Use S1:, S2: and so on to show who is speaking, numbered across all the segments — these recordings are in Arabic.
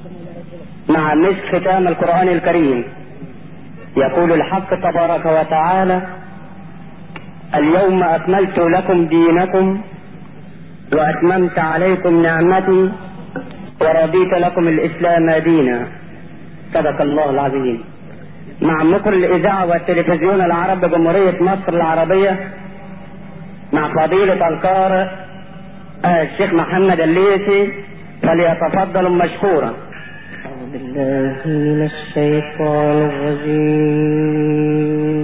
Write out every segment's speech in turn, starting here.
S1: مع مسك ختام القرآن الكريم. يقول الحق تبارك وتعالى: اليوم أكملت لكم دينكم وأتممت عليكم نعمتي ورضيت لكم الإسلام دينا. صدق الله العظيم. مع مقر الإذاعة والتلفزيون العرب بجمهورية مصر العربية، مع فضيلة القارئ الشيخ محمد الليثي، فليتفضل مشكورا.
S2: أعوذ بالله من الشيطان الرجيم.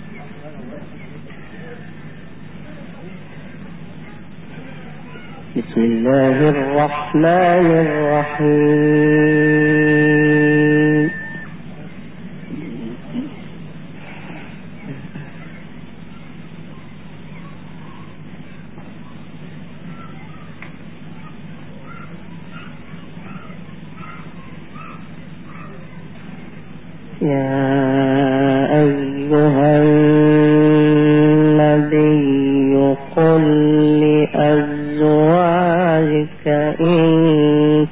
S2: بسم الله الرحمن الرحيم. يا أيها النبي قل لأزواجك إن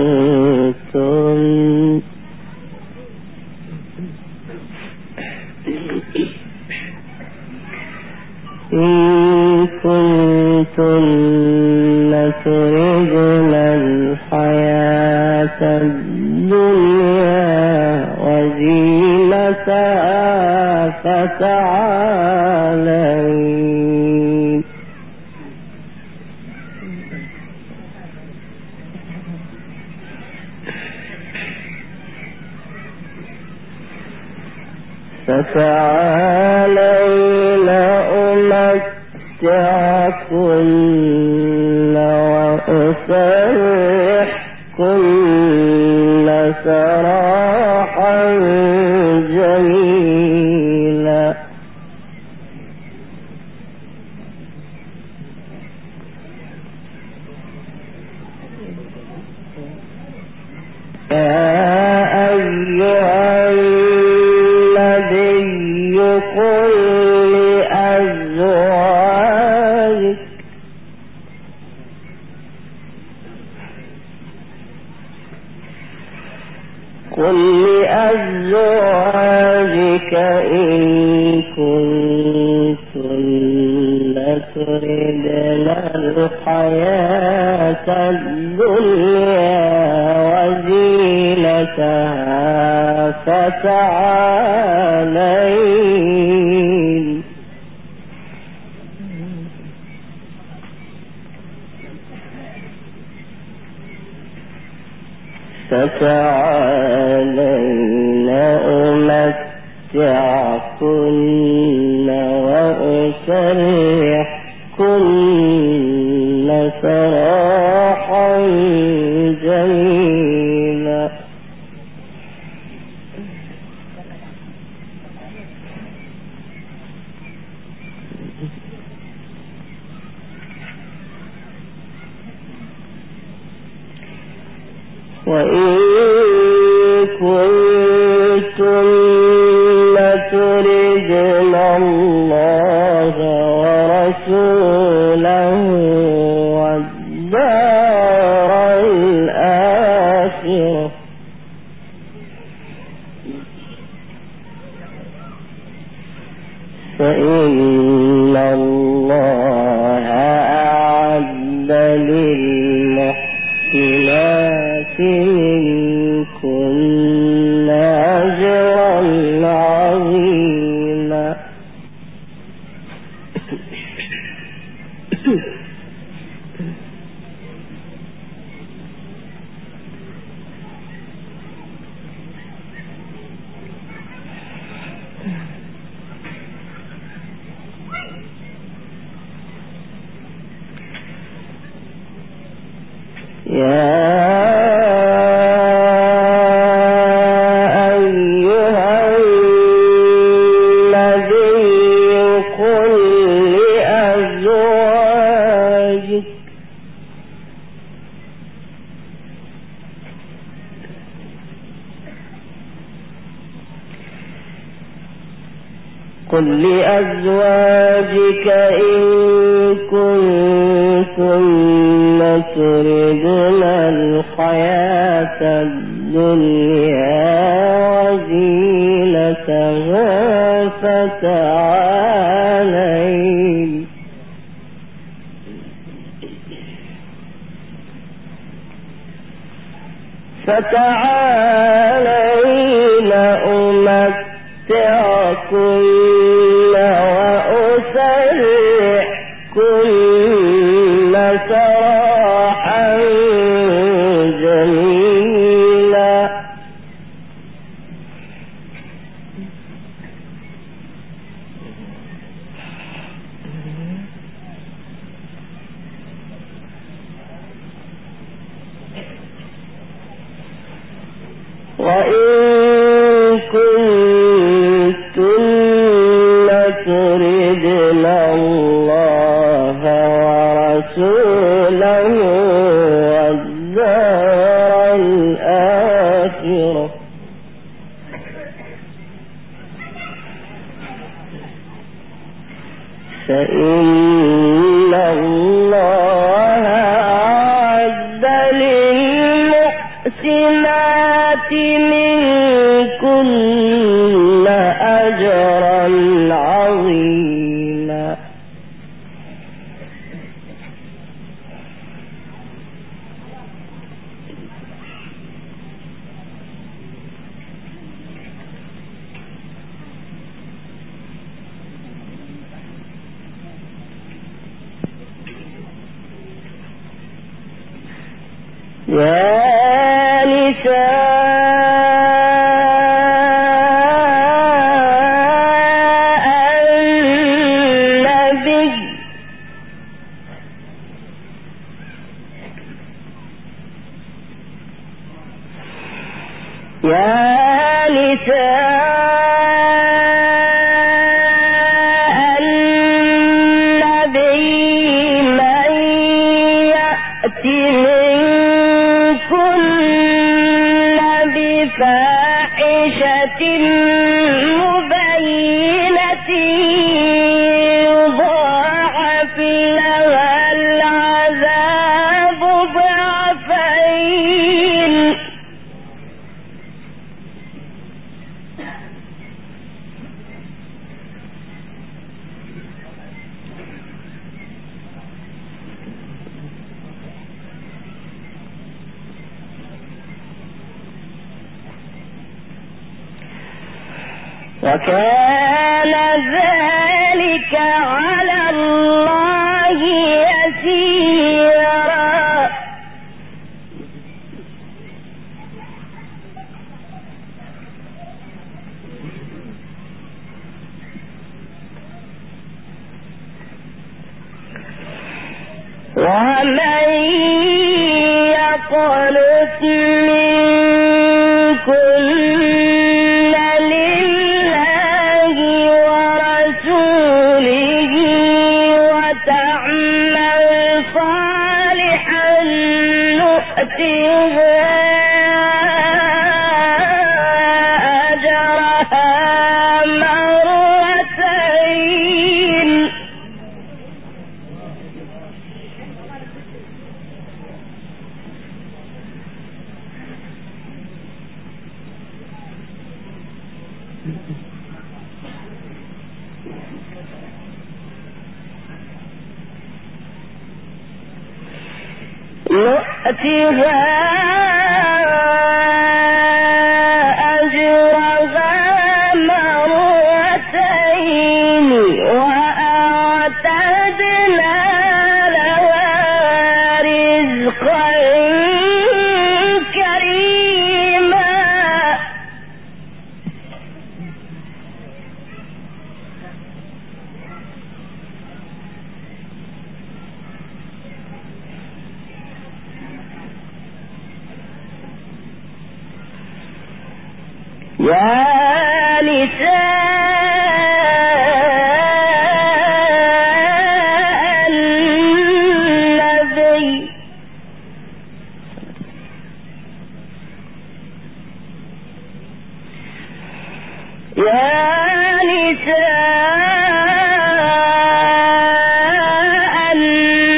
S2: كنتن تردن الحياة الدنيا وزينتها فتعالين أمتعكن وأسرحكن سراحا جميلا. يا أيها النبي قل لأزواجك إن كنتن تردن الحياة الدنيا وزينتها فتعالين أمتعكن وأسرحكن سراحا جميلا. وإن كنتن تردن الله ورسوله والدار الآخرة فإن الله أعد للمحسنات منكن أجرا عظيما. قل لأزواجك إن كنتن تردن الحياة الدنيا وزينتها فتعالين أمتعكن وأسرحكن سراحا جميلا. وإن كنتن تردن الله ورسوله والدار الآخرة فإن الله أعد للمحسنات منكن أجرا عظيما. يا نساء النبي من يأتي بفاحشة مبينة يضاعف لها العذاب ضعفين وكان ذلك على الله يسيرا. ومن يقنت منكن نؤتها أجرها مرتين وأعتدنا لها رزقا كريما. يا نساء النبي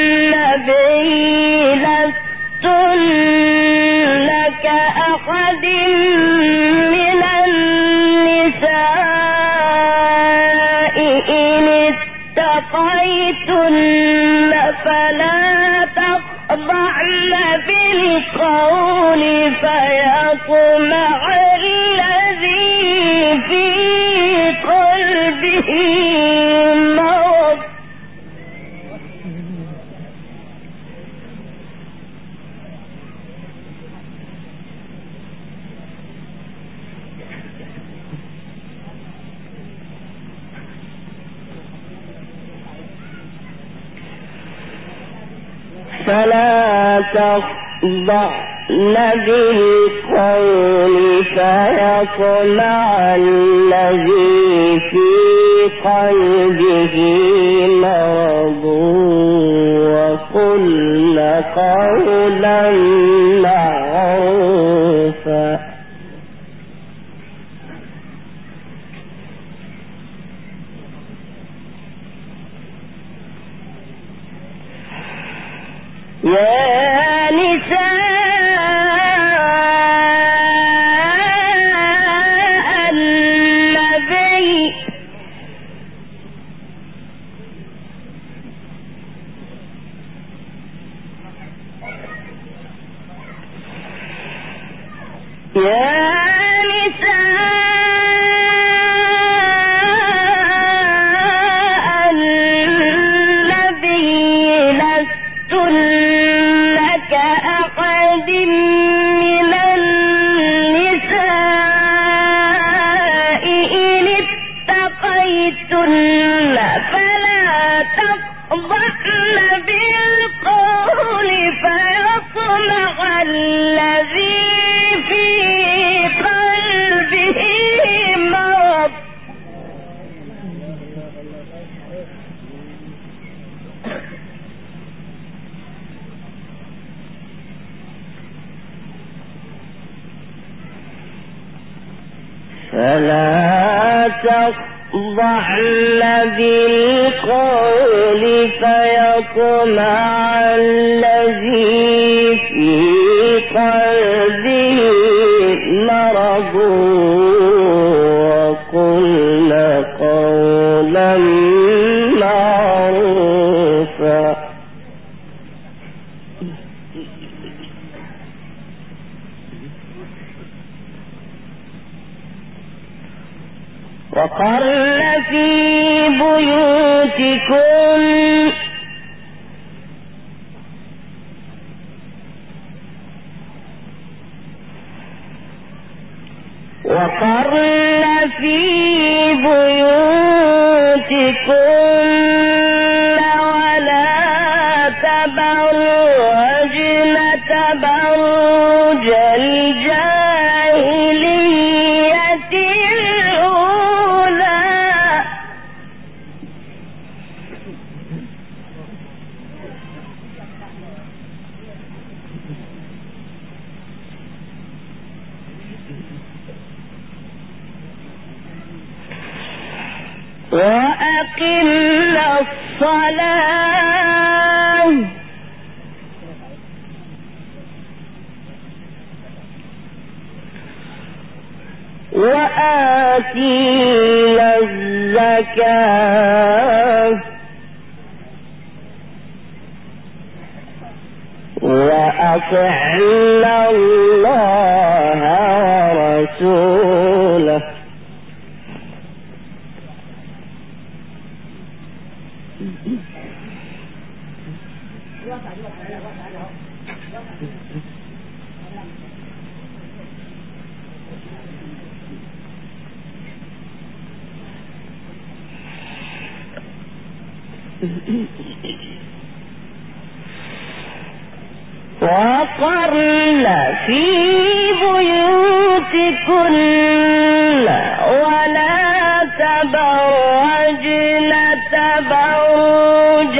S2: لستن كأحد اتقيتن فلا تخضعن بالقول فيطمع الذي في قلبه مرض فلا تخضعن بالقول فيطمع الذي في قلبه مرض وقلن قولا معروفا يا نساء النبي لستن كأحد من النساء إن اتقيتن فلا تخضعن بالقول فيطمع الذي في قلبه مرض فلا تخضعن بالقول فيطمع الذي في قلبه مرض وقلن قولا معروفا وقرن في بيوتكن ولا تبرجن تبرج الجاهلية الأولى وأقمنا الصلاة وآتينا الزكاة وأطعنا الله ورسوله وقرن في بيوتكن ولا تبرجن تبرج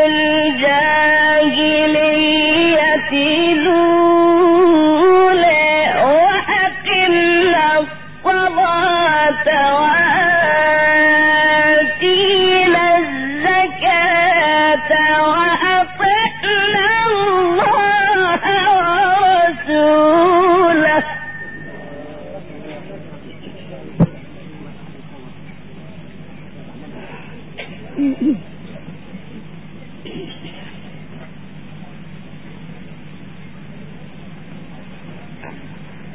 S2: الجاهلية الأولى وأقمنا الصلاة وآتينا الزكاة وأطعنا الله ورسوله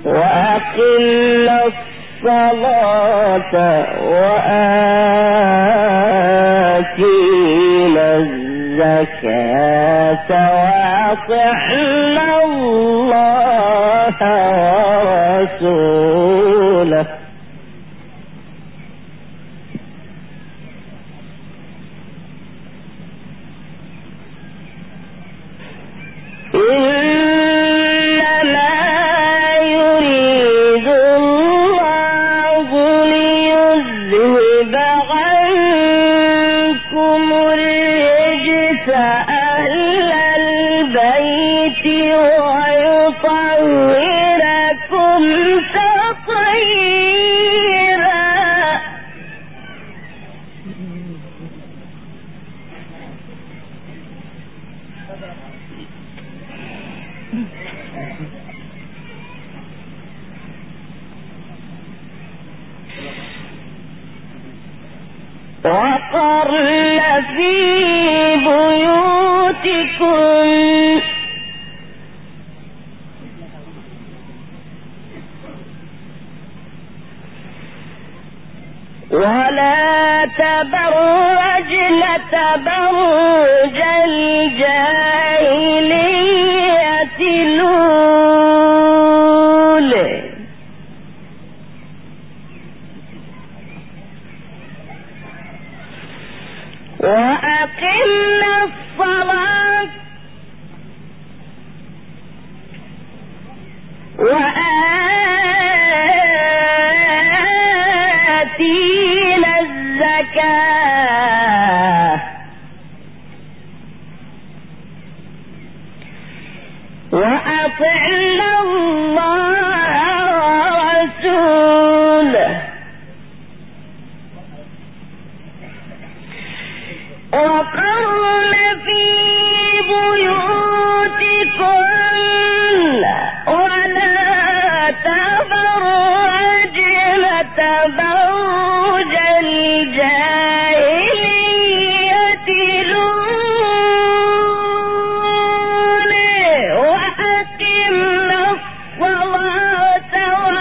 S2: وأقمنا الصلاة وآتينا الزكاة وأطعنا الله ورسوله وقرن في بيوتكم ولا تبرجن تبرج الجاهلية الأولى وأقمنا الصلاة وآتينا الزكاة وأطعنا الله ورسوله وقرن في بيوتكن ولا تبرجن تبرج الجاهلية الأولى وأقمنا الصلاة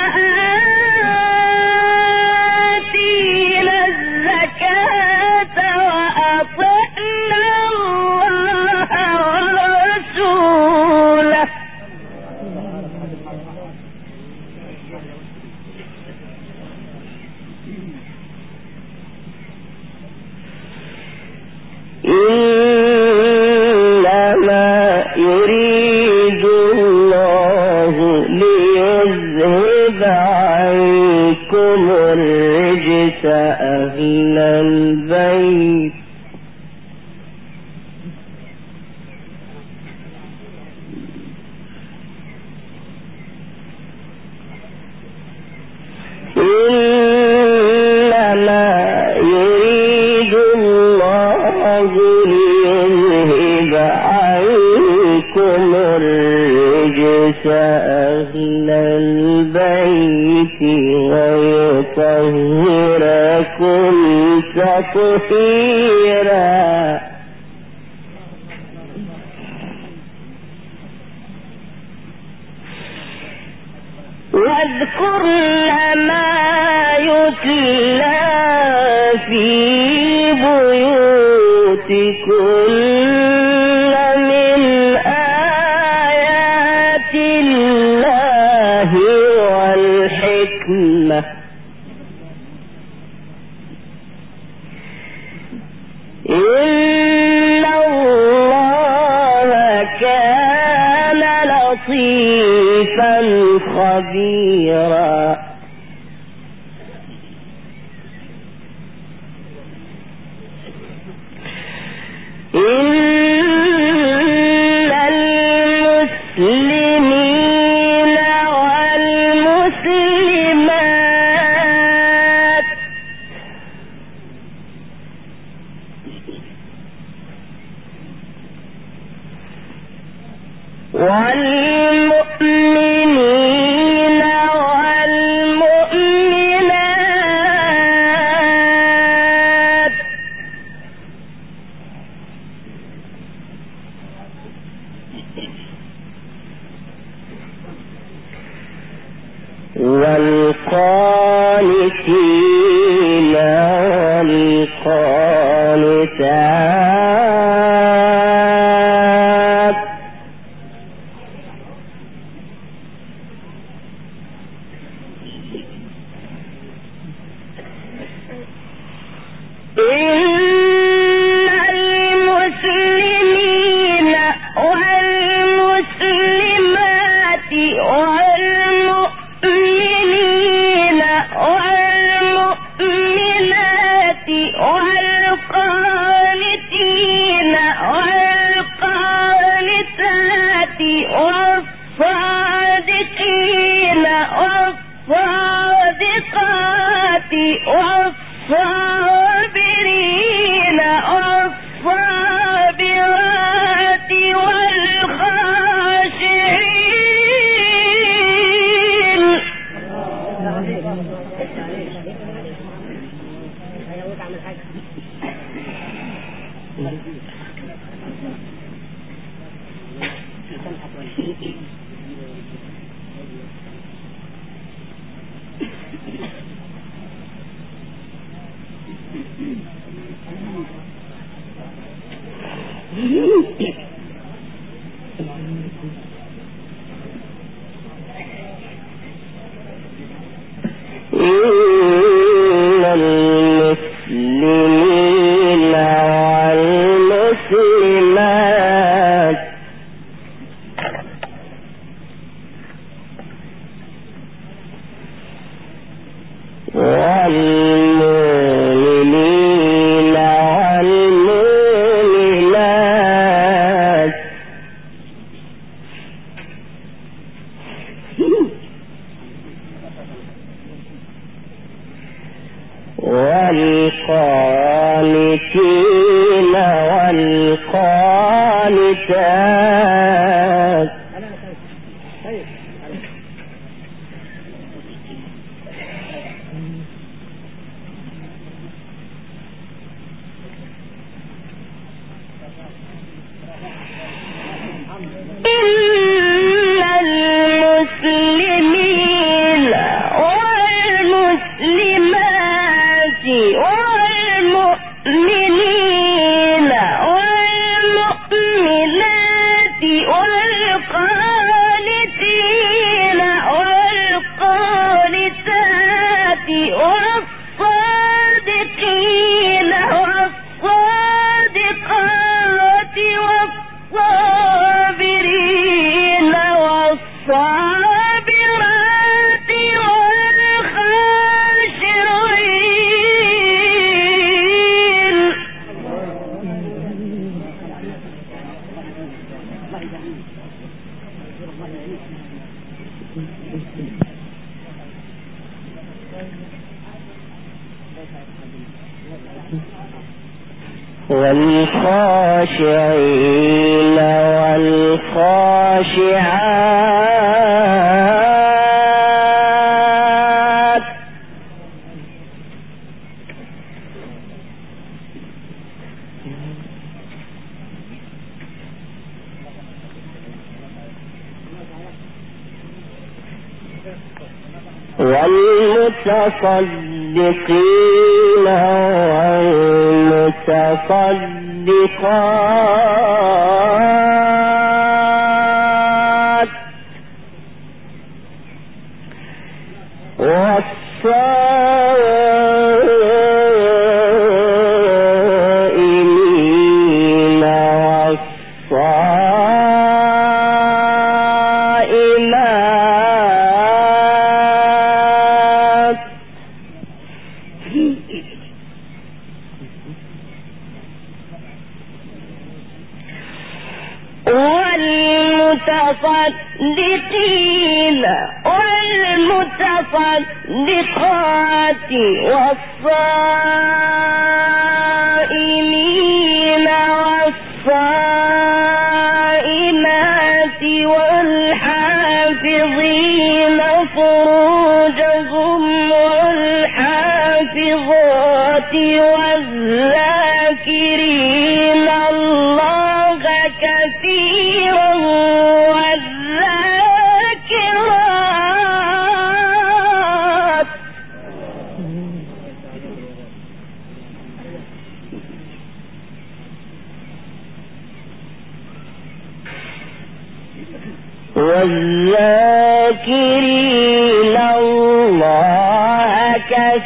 S2: وآتينا الزكاة وأطعنا الله ورسوله إنما يريد الله ليذهب عنكم الرجس أهل البيت إنما يريد الله ليذهب عنكم الرجس أهل البيت ويطهركم تطهيرا واذكرن ما يتلى في بيوتكن من آيات الله والحكمة إن الله كان لطيفا خبيرا إن المسلمين والمسلمات والمؤمنين والمؤمنات والقانتين والقانتات والصابرين والصابرات والخاشعين. المسلمين والمسلمات والمؤمنين والمؤمنات والقانتين والقانتات المسلمين والمسلمات والمؤمنين والمؤمنات والقانتين والقانتات والصادقين والصادقات والصابرين والصابرات والخاشعين. والخاشعين والخاشعات والمتصدقين والمتصدقات والصائمين والصائمات والمتصدقين والمتصدقات والصائمين والصائمات والحافظين فروجهم والحافظات والذاكرين الله كثيرا والذاكرات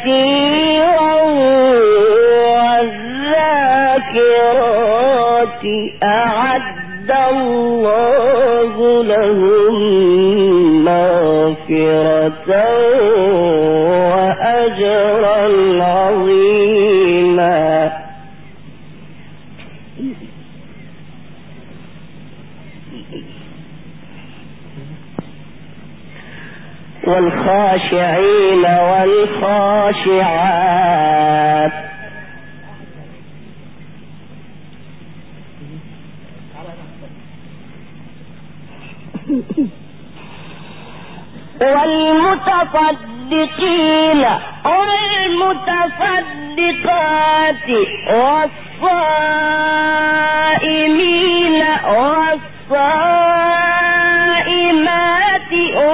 S2: كثيرا والذاكرات أعد الله لهم مغفرة وأجرا عظيما. والخاشعين والخاشعات والمتصدقين والمتصدقات والصائمين والصائمات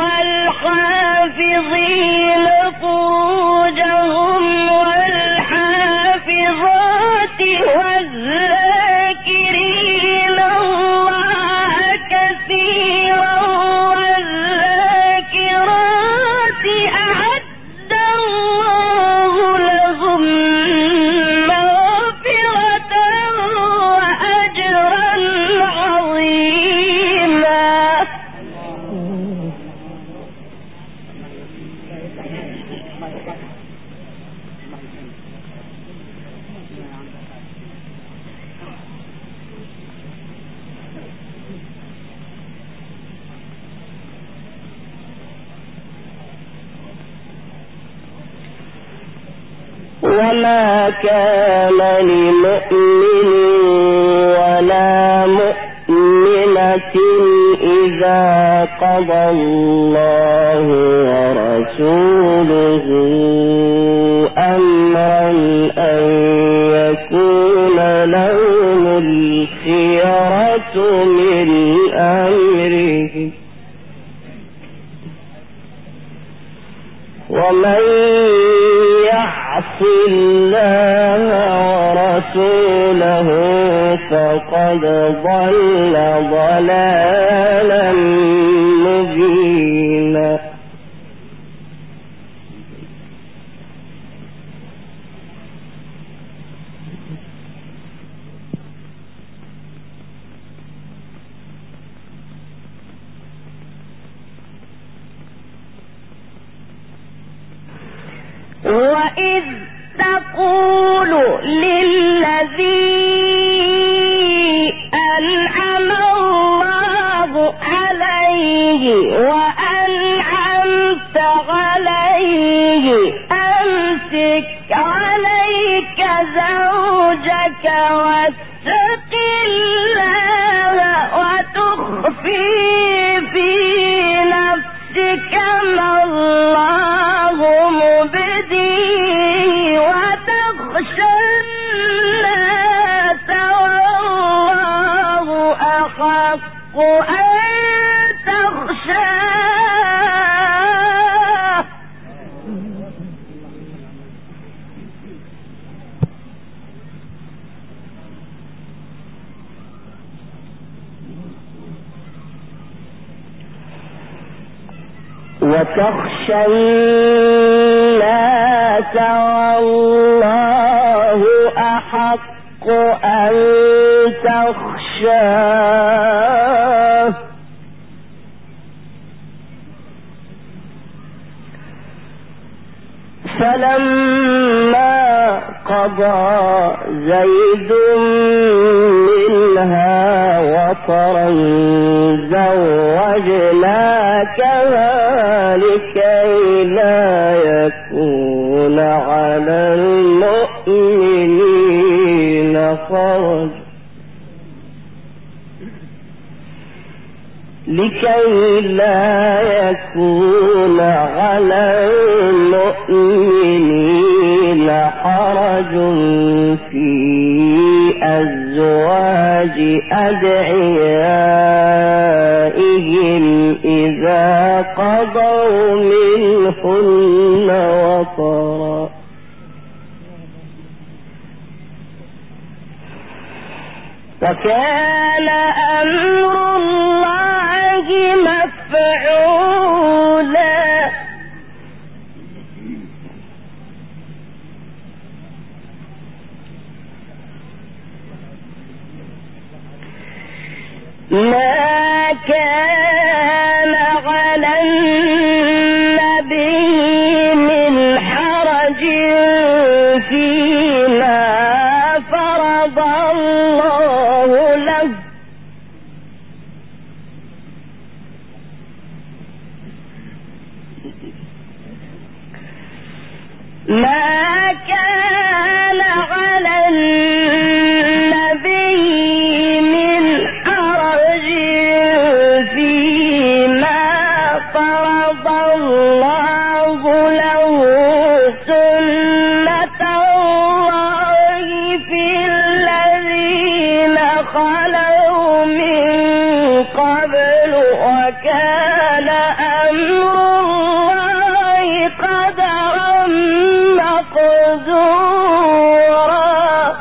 S2: والحافظين فروجهم والحافظات والذاكرين الله كثيرا والذاكرات أعد الله لهم مغفرة وأجرا عظيما. وما كان لمؤمن ولا مؤمنة إذا قضى الله ورسوله أمرا أن يكون لهم الخيرة من أمره ومن يعص الله ورسوله فقد ضل ضلالا مبينا. وإذ تقول للذي أنعم الله عليه وأنعمت عليه أمسك عليك زوجك واتق الله وتخفي في نفسك ما الله مبديه وتخشى الناس والله أحق أن تخشاه. وتخشى الناس والله أحق أن تخشاه. فلما قضى زيد منها وطرا زوجناكها لكي لا يكون على المؤمنين حرج لكي لا يكون على المؤمنين حرج في أزواج أدعيائهم إذا قضوا منهن وطرا وكان أمر الله مفعولا. كان على النبي من حرج فيما فرض الله له ما كان على النبي من حرج فيما فرض الله له سنة الله في الذين خلوا من قبل وكان أمر الله قدرا مقدورا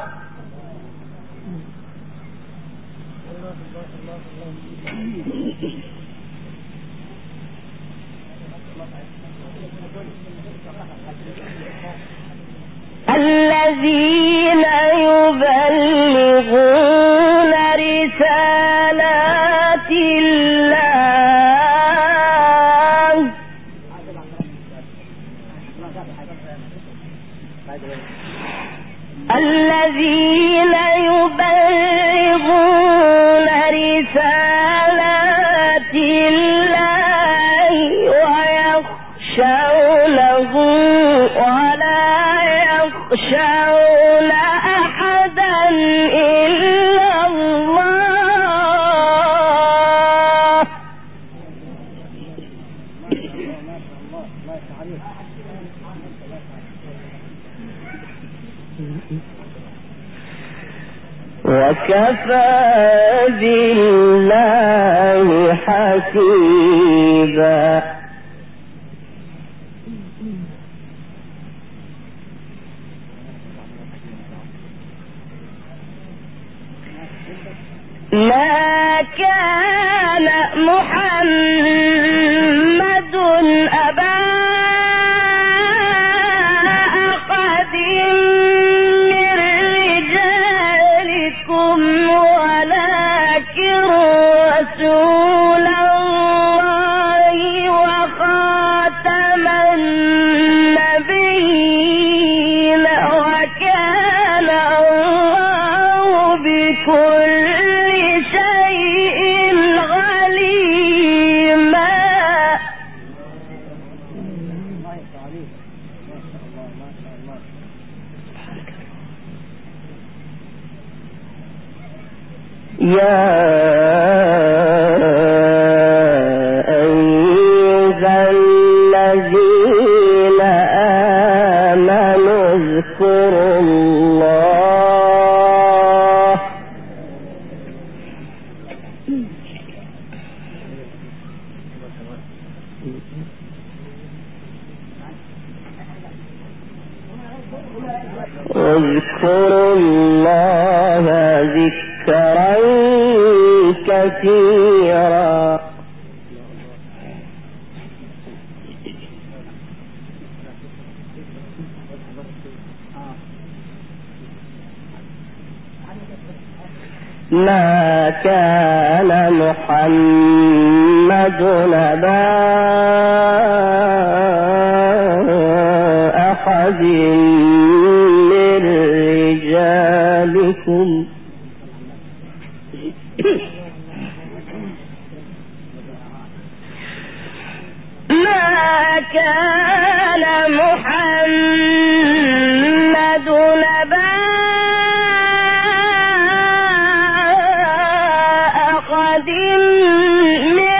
S2: الذين يبلغون رسالات الله الذين يبلغون رسالات الله ويخشونه ولا يخشون أحدا إلا الله وكفى بالله حسيبا ما كان محمد أبا أحد من رجالكم ولكن رسول الله وخاتم النبيين وكان الله بكل شيء عليما يا أيها الذين آمنوا اذكروا الله اذكروا الله ذكرا كثيرا ما كان محمد أبا أحد من رجالكم ما كان محمد أبا أحد من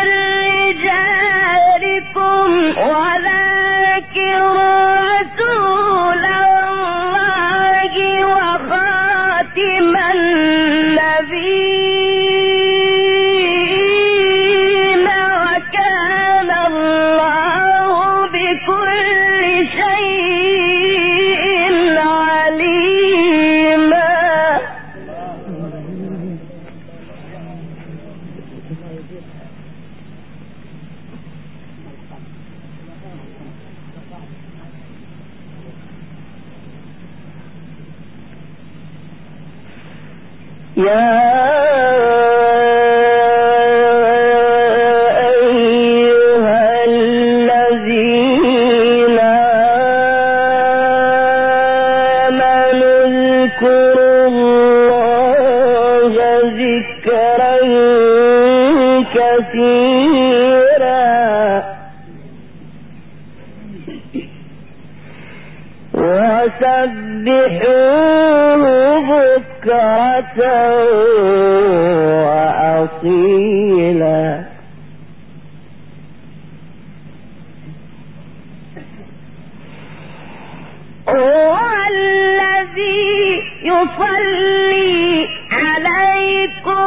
S2: رجالكم ولكن رسول الله وخاتم النبيين وكان الله بكل شيء عليما يا وسبحوه بكرة وأصيلا. هو الذي يصلي عليكم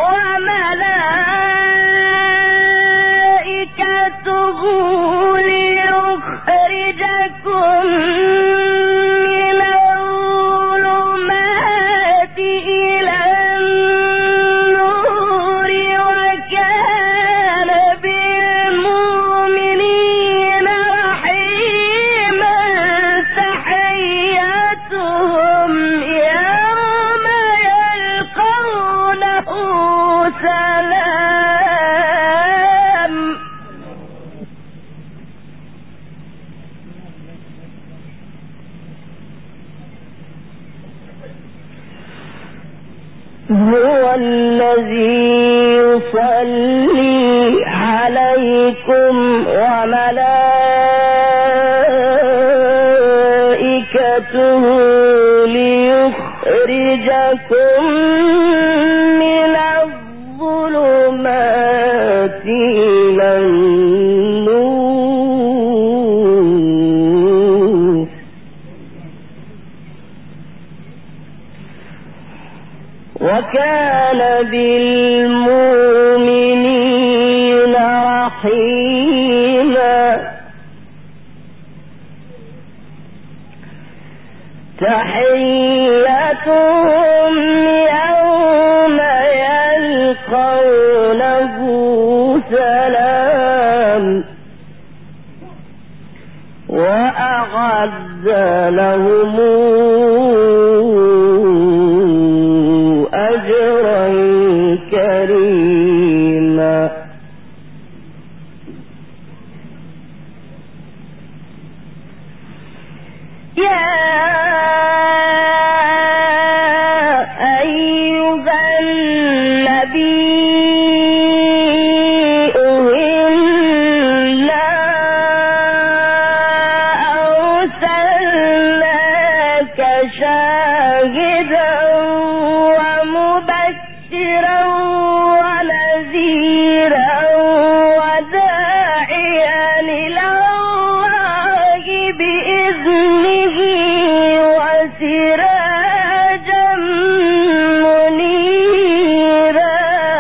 S2: وملائكته ليخرجكم من الظلمات إلى النور وكان بالمؤمنين رحيما. تحيتهم يوم يلقونه سلام. هو الذي يصلي عليكم وملائكته ليخرجكم من الظلمات إلى النور وكان بالمؤمنين رحيما. تحيتهم يوم يلقونه سلام. وأعد لهم أجرا كريما. يا أيها النبي إنا أرسلناك شاهدا ومبشرا ونذيرا وداعيا إلى الله بإذنه وسراجا منيرا.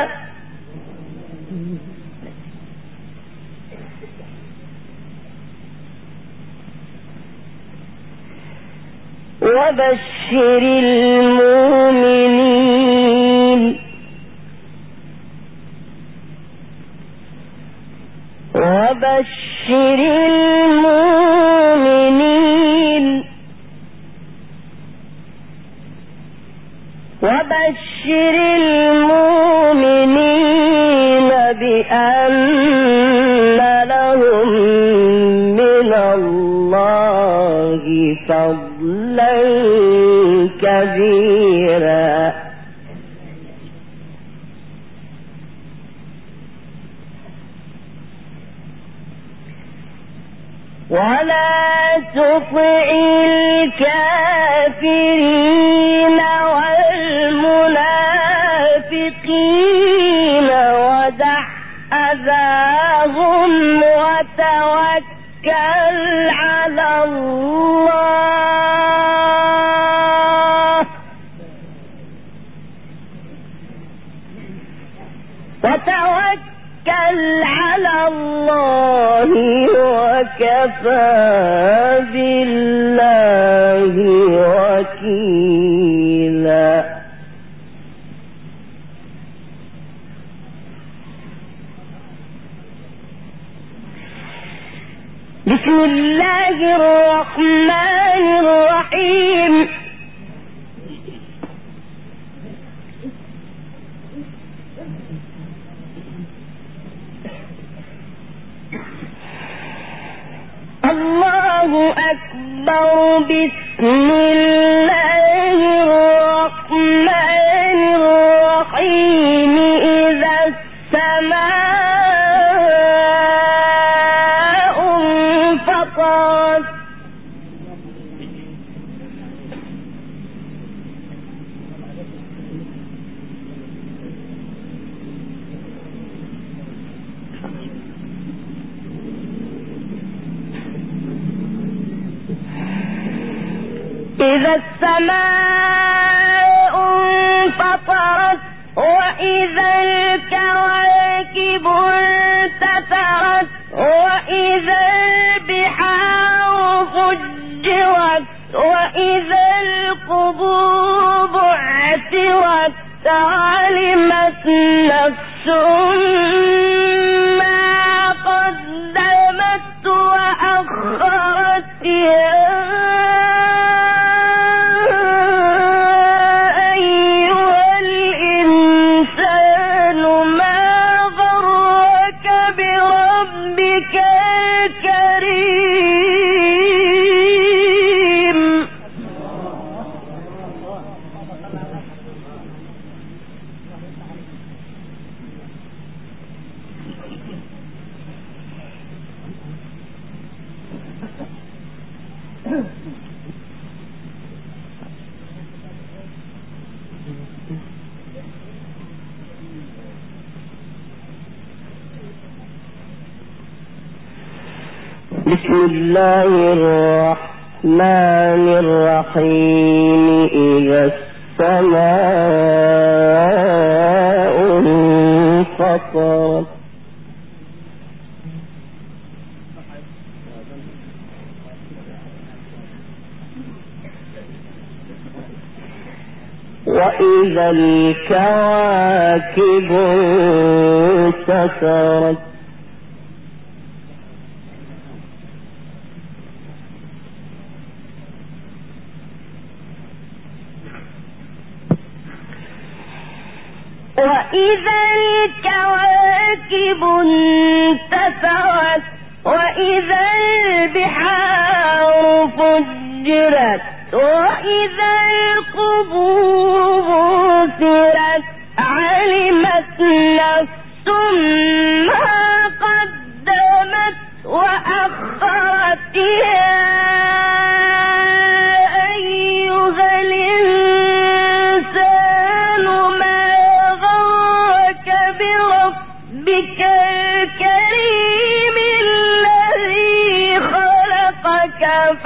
S2: وبشر المؤمنين وبشر المؤمنين وبشر المؤمنين بأن لهم من الله فضلا كبيرا. ولا تطع الكافرين والمنافقين ودع أذاهم وتوكل على الله وكفى بالله وكيلا. بسم الله الرحمن الرحيم. الله أكبر. بسم الله الرحمن الرحيم. إذا السماء انفطرت إذا السماء انفطرت وإذا الكواكب انتثرت وإذا البحار فجرت وإذا القبور بعثرت علمت نفس ما قدمت وأخرت يا أيها الإنسان ما غرك بربك الكريم.
S1: بسم الله الرحمن الرحيم. إذا السماء انفطرت وإذا الكواكب انتثرت
S2: وإذا الكواكب انتثرت وإذا البحار فجرت وإذا القبور بعثرت علمت نفس ما قدمت وأخرت يا أيها الإنسان ما غرك بربك الكريم الذي خلقك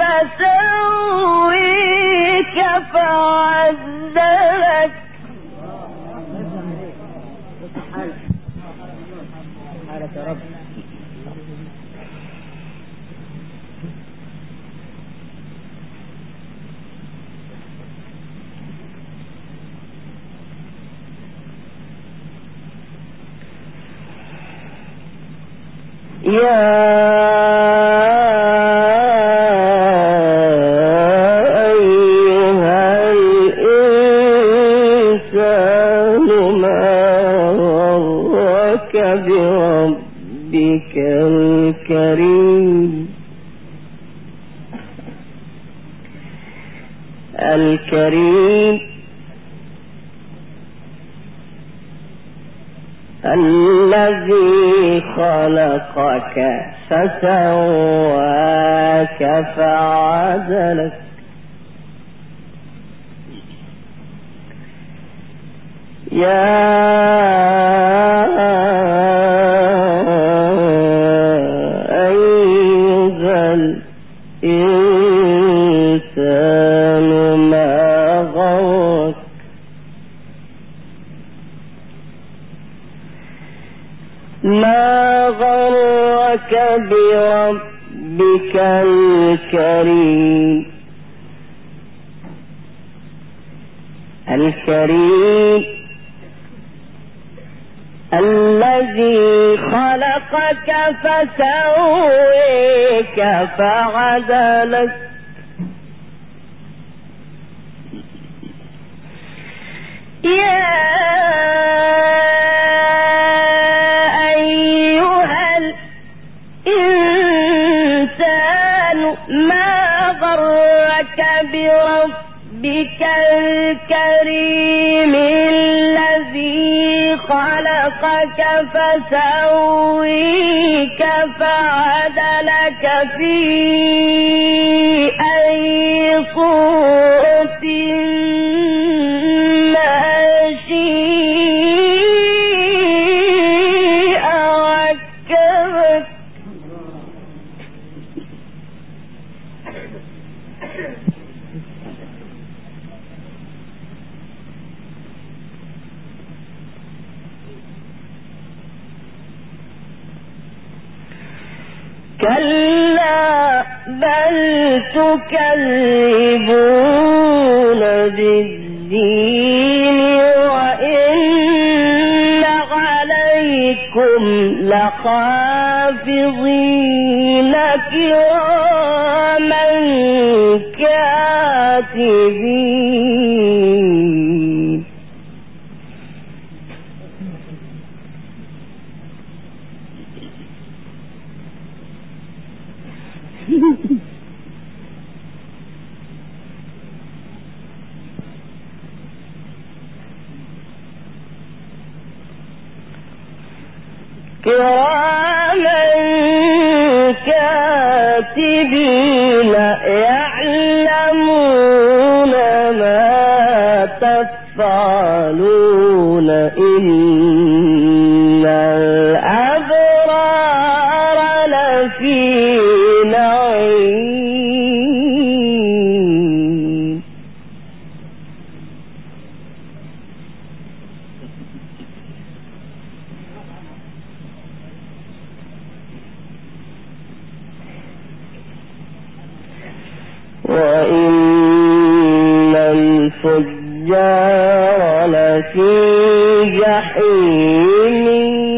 S2: فسويك فعدلك.
S1: يا أيها الإنسان ما غرك بربك الكريم الذي خلقك فسواك فعدلك. يا أيها الإنسان ما غرك بربك الكريم الذي خلقك فسويك فعدلك.
S2: يا أيها الإنسان ما غرك بربك الكريم الذي خلقك فسويك فعدلك في أي صورة ما شاء ركبك. كلا بل تكذبون بالدين وإن عليكم لحافظين كراما كاتبين كراما كاتبين يعلمون ما تفعلون إن الأبرار لفي نعيم وإن الفجار لفي جحيم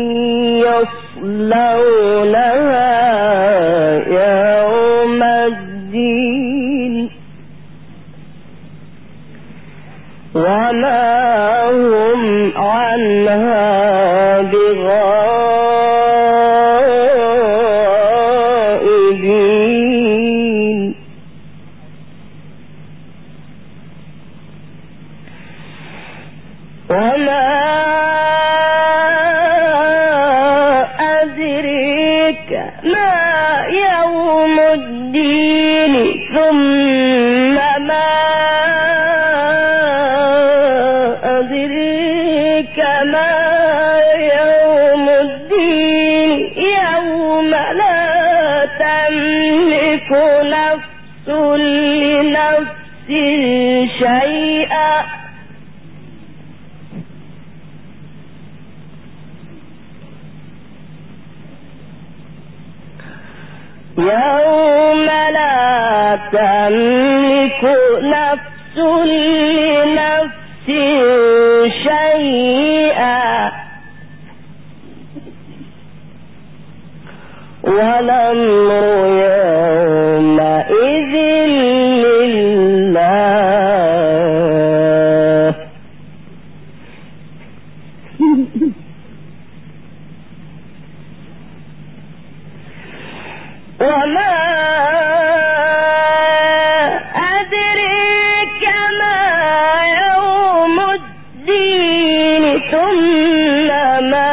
S2: يصلونها يوم الدين وما هم عنها بغائبين وما أدريك ما يوم الدين ثم ما أدريك ما يوم الدين يوم لا تملك نفس لنفس شيئا يوم لا تملك نفس لنفس شيئا والأمر يومئذ لله وما أدريك ما يوم الدين ثم ما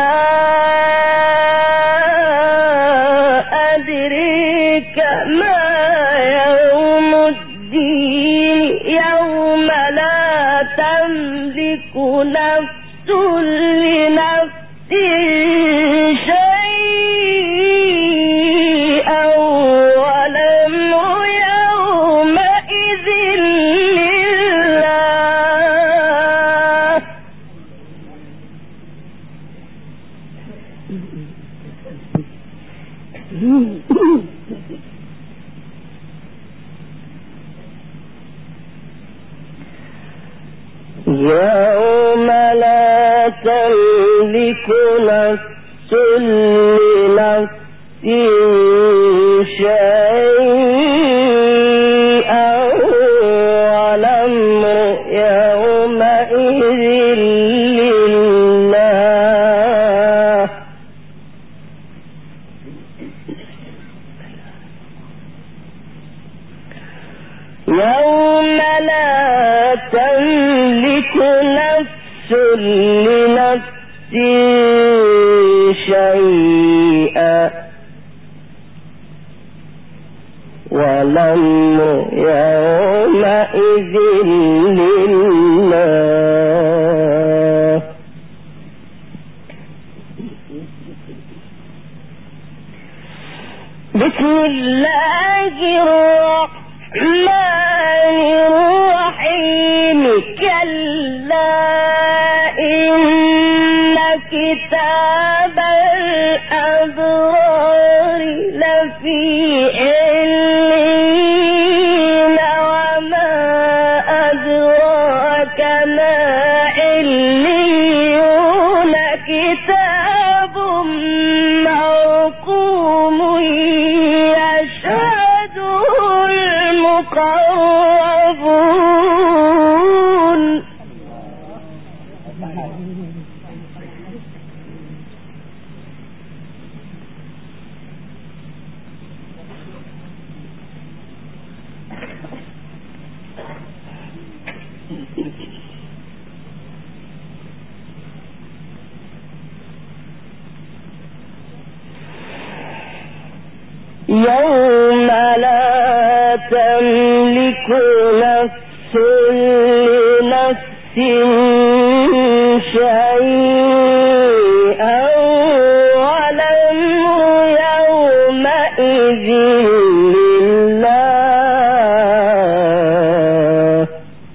S2: أدريك ما يوم الدين يوم لا تملك نفس لنفس شيئا والأمر يومئذ لله يوم لا تملك نفس لنفس شيئا والأمر يومئذ لله يوم لا تملك نفس لنفس شيئا والأمر يومئذ لله بسم الله الرحمن الرحيم كلا إن كتاب الأبرار لفي المقربون يوم لا تملك نفس لنفس شيئا والأمر يومئذ لله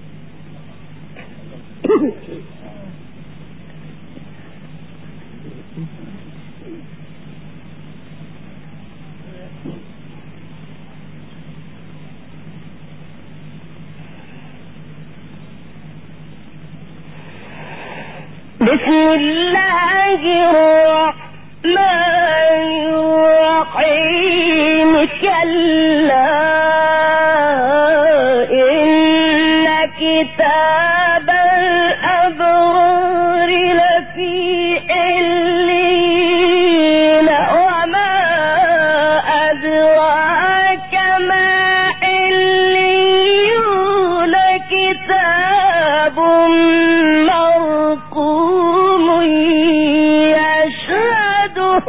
S2: بسم الله الرحمن الرحيم كلا إن كتاب الأبرار لفي عليين وما أدراك ما عليون كتاب مرقوم يشهده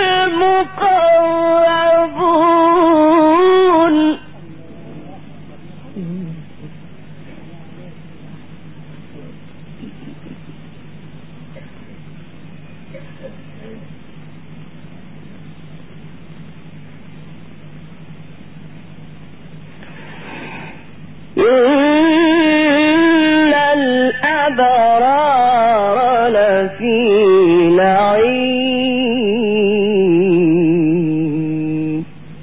S2: المقربون إن الأبرار لفي نعيم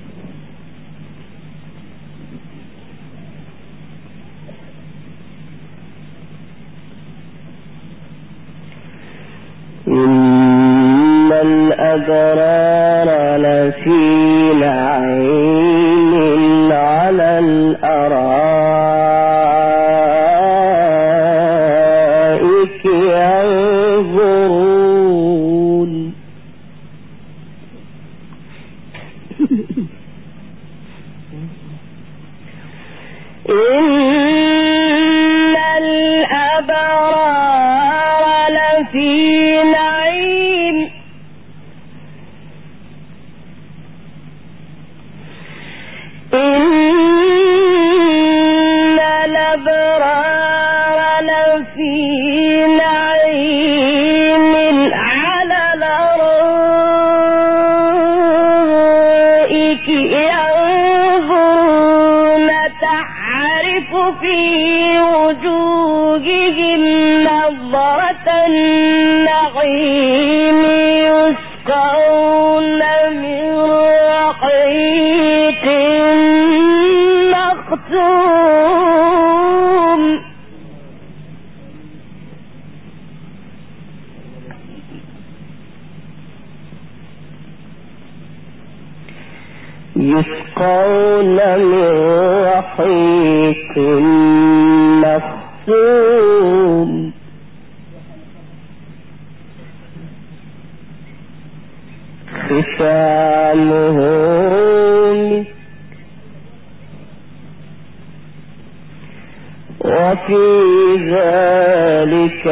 S2: إن الأبرار لفي نعيم على الأرائك ينظرون إن الأبرار لفي نعيم إن الأبرار لفي نعيم على الأرائك ينظرون تعرف في وجوههم نظرة النعيم يسقون من رحيق مختوم يسقون من رحيق مختوم ختامه مسك وفي ذلك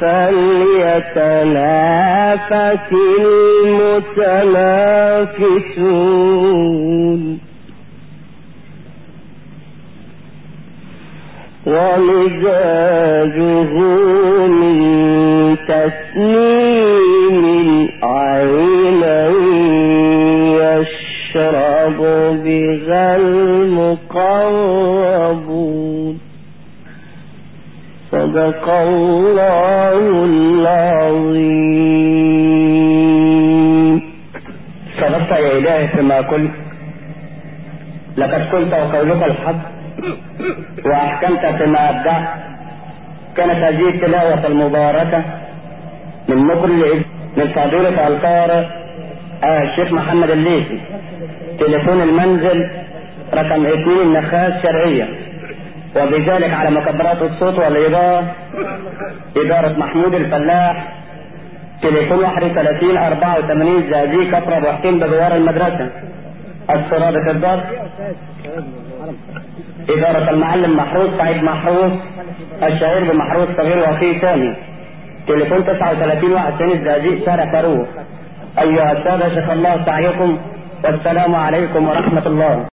S2: فليتنافس المتنافسون ومزاجه من تسنيم عينا يشرب بها المقربون صدق الله العظيم.
S3: صدقت يا إلهي فيما قلت، لقد قلت وقولك الحق وأحكمت فيما أبدعت. كانت هذه التلاوة المباركة من مقر من فضيلة القارئ الشيخ محمد الليثي، تليفون المنزل رقم 2 نخاس شرقية. وبذلك على مكبرات الصوت والإضاءة إدارة محمود الفلاح، تليفون 31 84 زقازيق كفر ابو حكيم بجوار المدرسة. السرادة الضغط إدارة المعلم محروس سعيد محروس الشهير بمحروس صغير واخيه ثاني، تليفون 39 91 الزقازيق شارع فاروق. أيها السادة شيخ الله سعيكم، والسلام عليكم ورحمة الله.